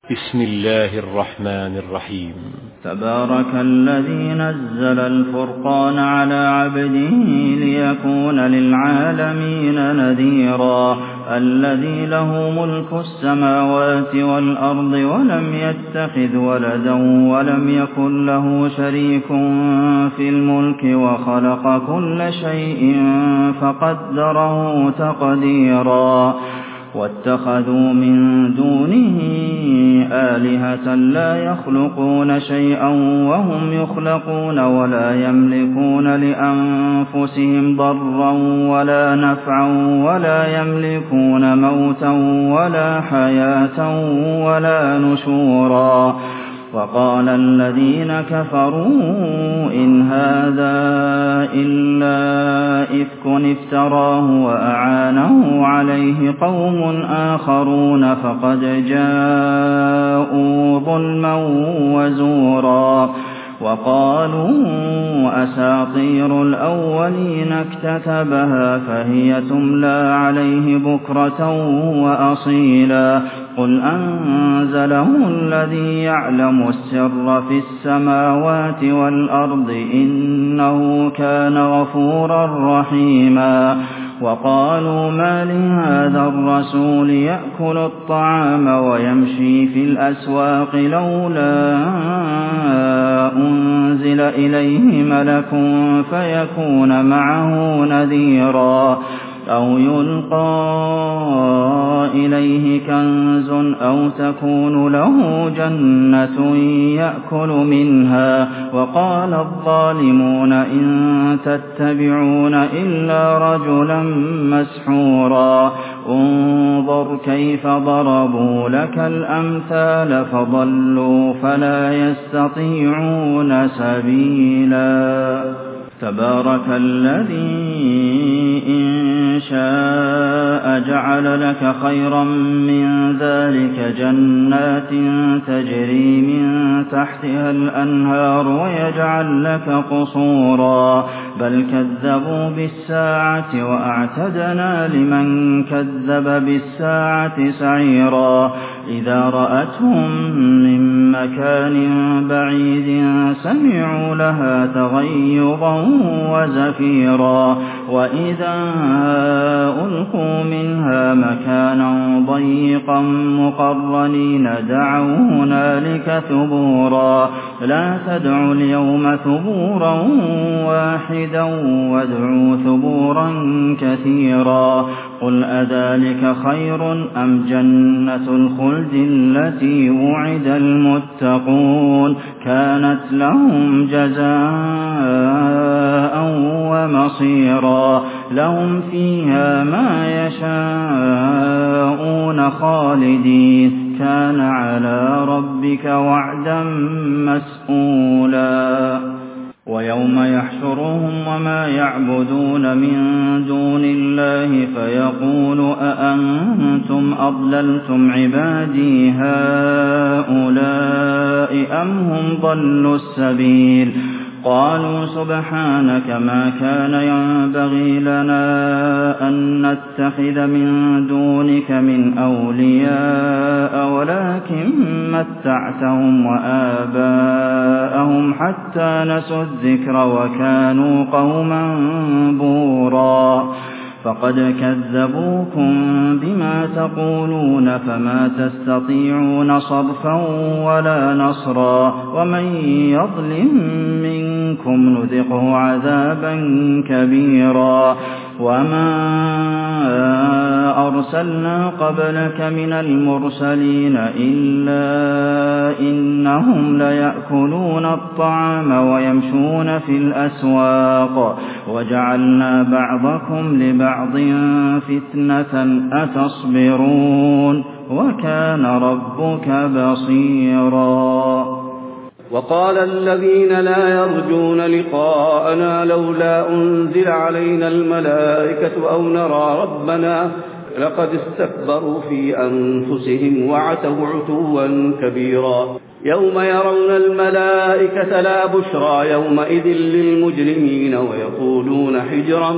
بسم الله الرحمن الرحيم. تبارك الذي نزل الفرقان على عبده ليكون للعالمين نذيرا الذي له ملك السماوات والأرض ولم يتخذ ولدا ولم يكن له شريك في الملك وخلق كل شيء فقدره تقديرا واتخذوا من دونه آلهة لا يخلقون شيئا وهم يخلقون ولا يملكون لأنفسهم ضرا ولا نفعا ولا يملكون موتا ولا حياة ولا نشورا وقال الذين كفروا إن هذا إلا إفك افتراه وأعانه عليه قوم آخرون فقد جاءوا ظلما وزورا وقالوا أساطير الأولين اكتتبها فهي تملى عليه بكرة وأصيلا قل أنزله الذي يعلم السر في السماوات والأرض إنه كان غفورا رحيما وقالوا ما لهذا الرسول يأكل الطعام ويمشي في الأسواق لولا أنزل إليه ملك فيكون معه نذيرا أو يلقى إليه كنز أو تكون له جنة يأكل منها وقال الظالمون إن تتبعون إلا رجلا مسحورا انظر كيف ضربوا لك الأمثال فضلوا فلا يستطيعون سبيلا تبارك الذي إن شاء جعل لك خيرا من ذلك جنات تجري من تحتها الأنهار ويجعل لك قصورا بل كذبوا بالساعة وأعتدنا لمن كذب بالساعة سعيرا إذا رأتهم من مكان بعيد سمعوا لها تغيظا وزفيرا وإذا ألقوا منها مكانا ضيقا مقرنين دعوا هنالك ثبورا لا تدعوا اليوم ثبورا واحدا وادعوا ثبورا كثيرا قل أذلك خير أم جنة الخلد التي وعد المتقون كانت لهم جزاء ومصيرا لهم فيها ما يشاءون خالدين كان على ربك وعدا مسئولا ويوم يحشرهم وما يعبدون من دون الله فيقول أأنتم أضللتم عبادي هؤلاء أم هم ضلوا السبيل قالوا سبحانك ما كان ينبغي لنا أن نتخذ من دونك من أولياء ولكن متعتهم وآباءهم حتى نسوا الذكر وكانوا قوما بورا فقد كذبوكم بما تقولون فما تستطيعون صرفا ولا نصرا ومن يظلم منكم نذقه عذابا كبيرا وما أرسلنا قبلك من المرسلين إلا إنهم ليأكلون الطعام ويمشون في الأسواق وجعلنا بعضكم لبعض فتنة أتصبرون وكان ربك بصيرا وقال الذين لا يرجون لقاءنا لولا أنزل علينا الملائكة أو نرى ربنا لقد استكبروا في أنفسهم وعتوا عتوا كبيرا يوم يرون الملائكة لا بشرى يومئذ للمجرمين ويقولون حجرا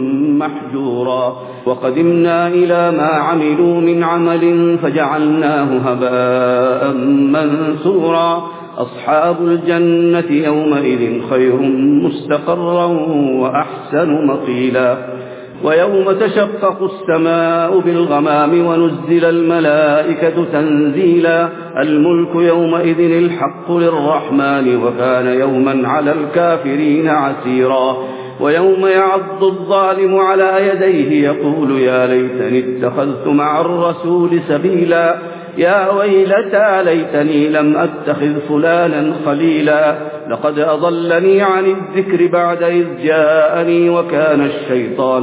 محجورا وقدمنا إلى ما عملوا من عمل فجعلناه هباء منثورا أصحاب الجنة يومئذ خير مستقرا وأحسن مقيلا ويوم تشقق السماء بالغمام ونزل الملائكة تنزيلا الملك يومئذ الحق للرحمن وكان يوما على الكافرين عسيرا ويوم يعض الظالم على يديه يقول يا ليتني اتخذت مع الرسول سبيلا يا ويلتى ليتني لم أتخذ فلانا خليلا لقد أضلني عن الذكر بعد إذ جاءني وكان الشيطان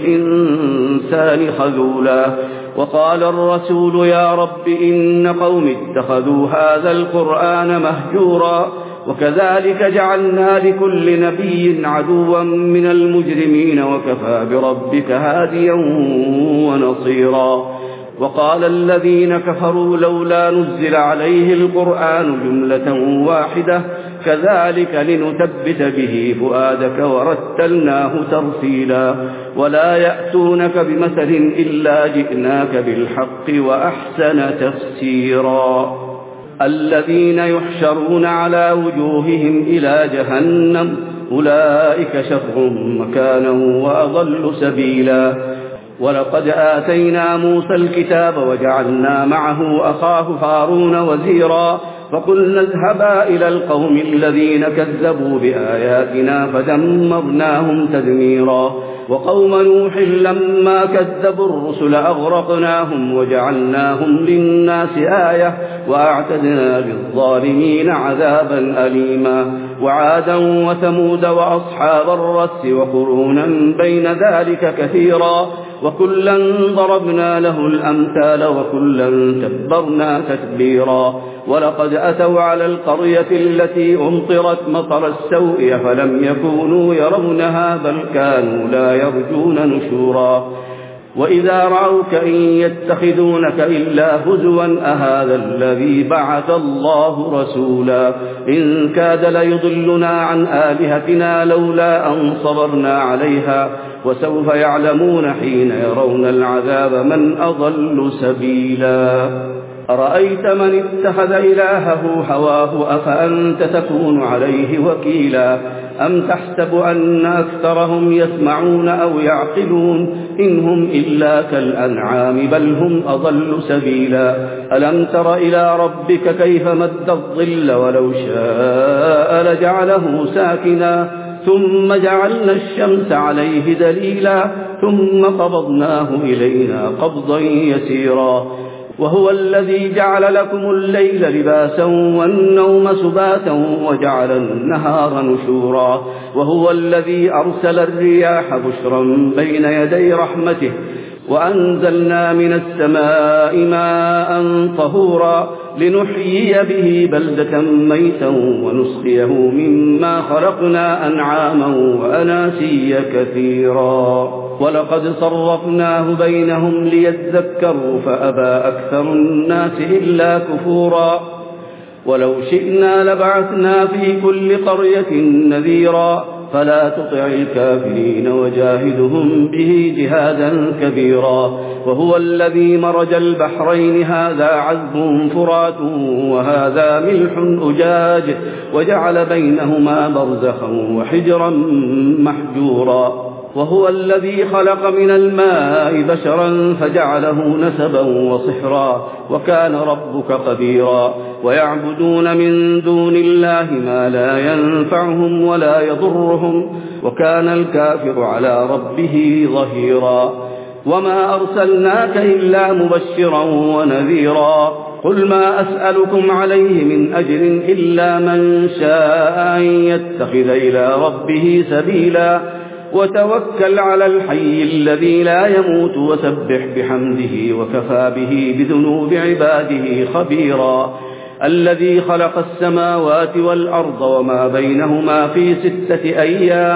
للإنسان خذولا وقال الرسول يا رب إن قوم اتخذوا هذا القرآن مهجورا وكذلك جعلنا لكل نبي عدوا من المجرمين وكفى بربك هاديا ونصيرا وقال الذين كفروا لولا نزل عليه القرآن جملة واحدة كذلك لنثبت به فؤادك ورتلناه ترتيلا ولا يأتونك بمثل إلا جئناك بالحق وأحسن تفسيرا الذين يحشرون على وجوههم إلى جهنم أولئك شر مكانا وأضل سبيلا ولقد آتينا موسى الكتاب وجعلنا معه أخاه هارون وزيرا فقلنا اذهبا إلى القوم الذين كذبوا بآياتنا فدمرناهم تدميرا وقوم نوح لما كذبوا الرسل أغرقناهم وجعلناهم للناس آية وأعتدنا للظالمين عذابا أليما وعادا وثمود وأصحاب الرس وقرونا بين ذلك كثيرا وكلا ضربنا له الأمثال وكلا تبرنا تتبيرا ولقد أتوا على القرية التي أمطرت مطر السوء فلم يكونوا يرونها بل كانوا لا يرجون نشورا وإذا رأوك إن يتخذونك إلا هزوا أهذا الذي بعث الله رسولا إن كاد ليضلنا عن آلهتنا لولا أن صبرنا عليها وسوف يعلمون حين يرون العذاب من أضل سبيلا أرأيت من اتخذ إلهه هواه أفأنت تكون عليه وكيلا أم تحسب أن أكثرهم يسمعون أو يعقلون إن هم إلا كالأنعام بل هم أضل سبيلا ألم تر إلى ربك كيف مد الظل ولو شاء لجعله ساكنا ثم جعلنا الشمس عليه دليلا ثم قبضناه إلينا قبضا يسيرا وهو الذي جعل لكم الليل لباسا والنوم سباتا وجعل النهار نشورا وهو الذي أرسل الرياح بشرا بين يدي رحمته وأنزلنا من السماء ماء طهورا لنحيي به بلدة ميتا ونسقيه مما خلقنا أنعاما وأناسيا كثيرا ولقد صرفناه بينهم ليذكروا فأبى أكثر الناس إلا كفورا ولو شئنا لبعثنا في كل قرية نذيرا فلا تطع الكافرين وجاهدهم به جهادا كبيرا وهو الذي مرج البحرين هذا عذب فرات وهذا ملح أجاج وجعل بينهما برزخا وحجرا محجورا وهو الذي خلق من الماء بشرا فجعله نسبا وصهرا وكان ربك قديرا ويعبدون من دون الله ما لا ينفعهم ولا يضرهم وكان الكافر على ربه ظهيرا وما أرسلناك إلا مبشرا ونذيرا قل ما أسألكم عليه من أجر إلا من شاء أن يتخذ إلى ربه سبيلا وتوكل على الحي الذي لا يموت وسبح بحمده وكفى به بذنوب عباده خبيرا الذي خلق السماوات والأرض وما بينهما في 6 أيام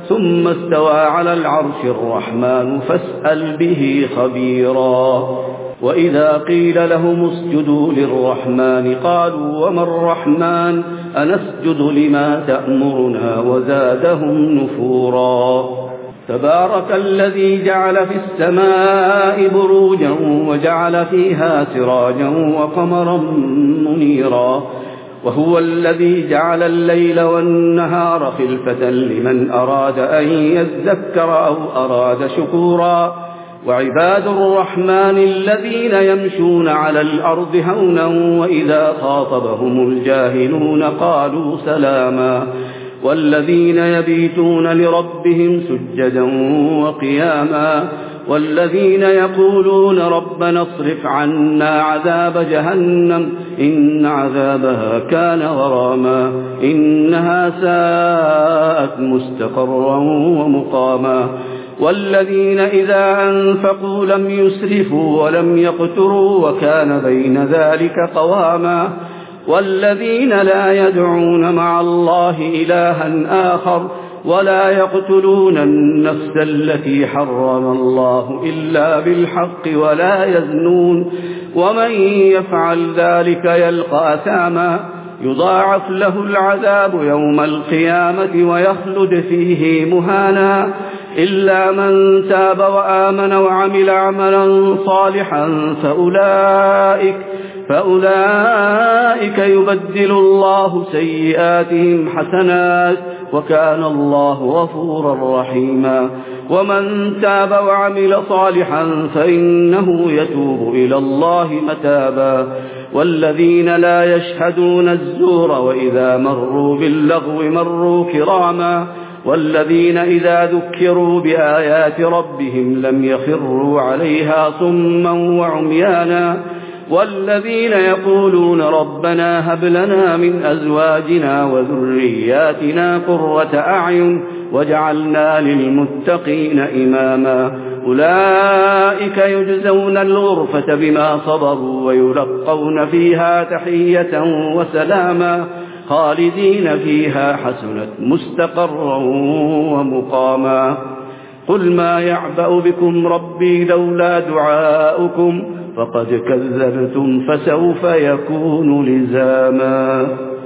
ثم استوى على العرش الرحمن فاسأل به خبيرا. وإذا قيل لهم اسجدوا للرحمن قالوا وما الرحمن أنسجد لما تأمرنا وزادهم نفورا. تبارك الذي جعل في السماء بروجا وجعل فيها سراجا وقمرا منيرا، وهو الذي جعل الليل والنهار خلفة لمن أراد أن يذكر أو أراد شكورا. وعباد الرحمن الذين يمشون على الأرض هونا وإذا خاطبهم الجاهلون قالوا سلاما، والذين يبيتون لربهم سجدا وقياما، والذين يقولون ربنا اصرف عنا عذاب جهنم إن عذابها كان غراما إنها ساءت مستقرا ومقاما، والذين إذا أنفقوا لم يسرفوا ولم يقتروا وكان بين ذلك قواما، والذين لا يدعون مع الله إلها آخر ولا يقتلون النفس التي حرم الله إلا بالحق ولا يزنون، ومن يفعل ذلك يلقى أثاما يضاعف له العذاب يوم القيامة ويخلد فيه مهانا، إلا من تاب وآمن وعمل عملا صالحا فأولئك يبدل الله سيئاتهم حسنات وكان الله غفورا رحيما. ومن تاب وعمل صالحا فإنه يتوب إلى الله متابا. والذين لا يشهدون الزور وإذا مروا باللغو مروا كراما، والذين إذا ذكروا بآيات ربهم لم يخروا عليها صما وعميانا، والذين يقولون ربنا هب لنا من أزواجنا وذرياتنا قرة أعين واجعلنا للمتقين إماما، أولئك يجزون الغرفة بما صبروا ويلقون فيها تحية وسلاما خالدين فيها حسنت مستقرا ومقاما. قل ما يعبأ بكم ربي لولا دعاؤكم فقد كذبتم فسوف يكون لزاما.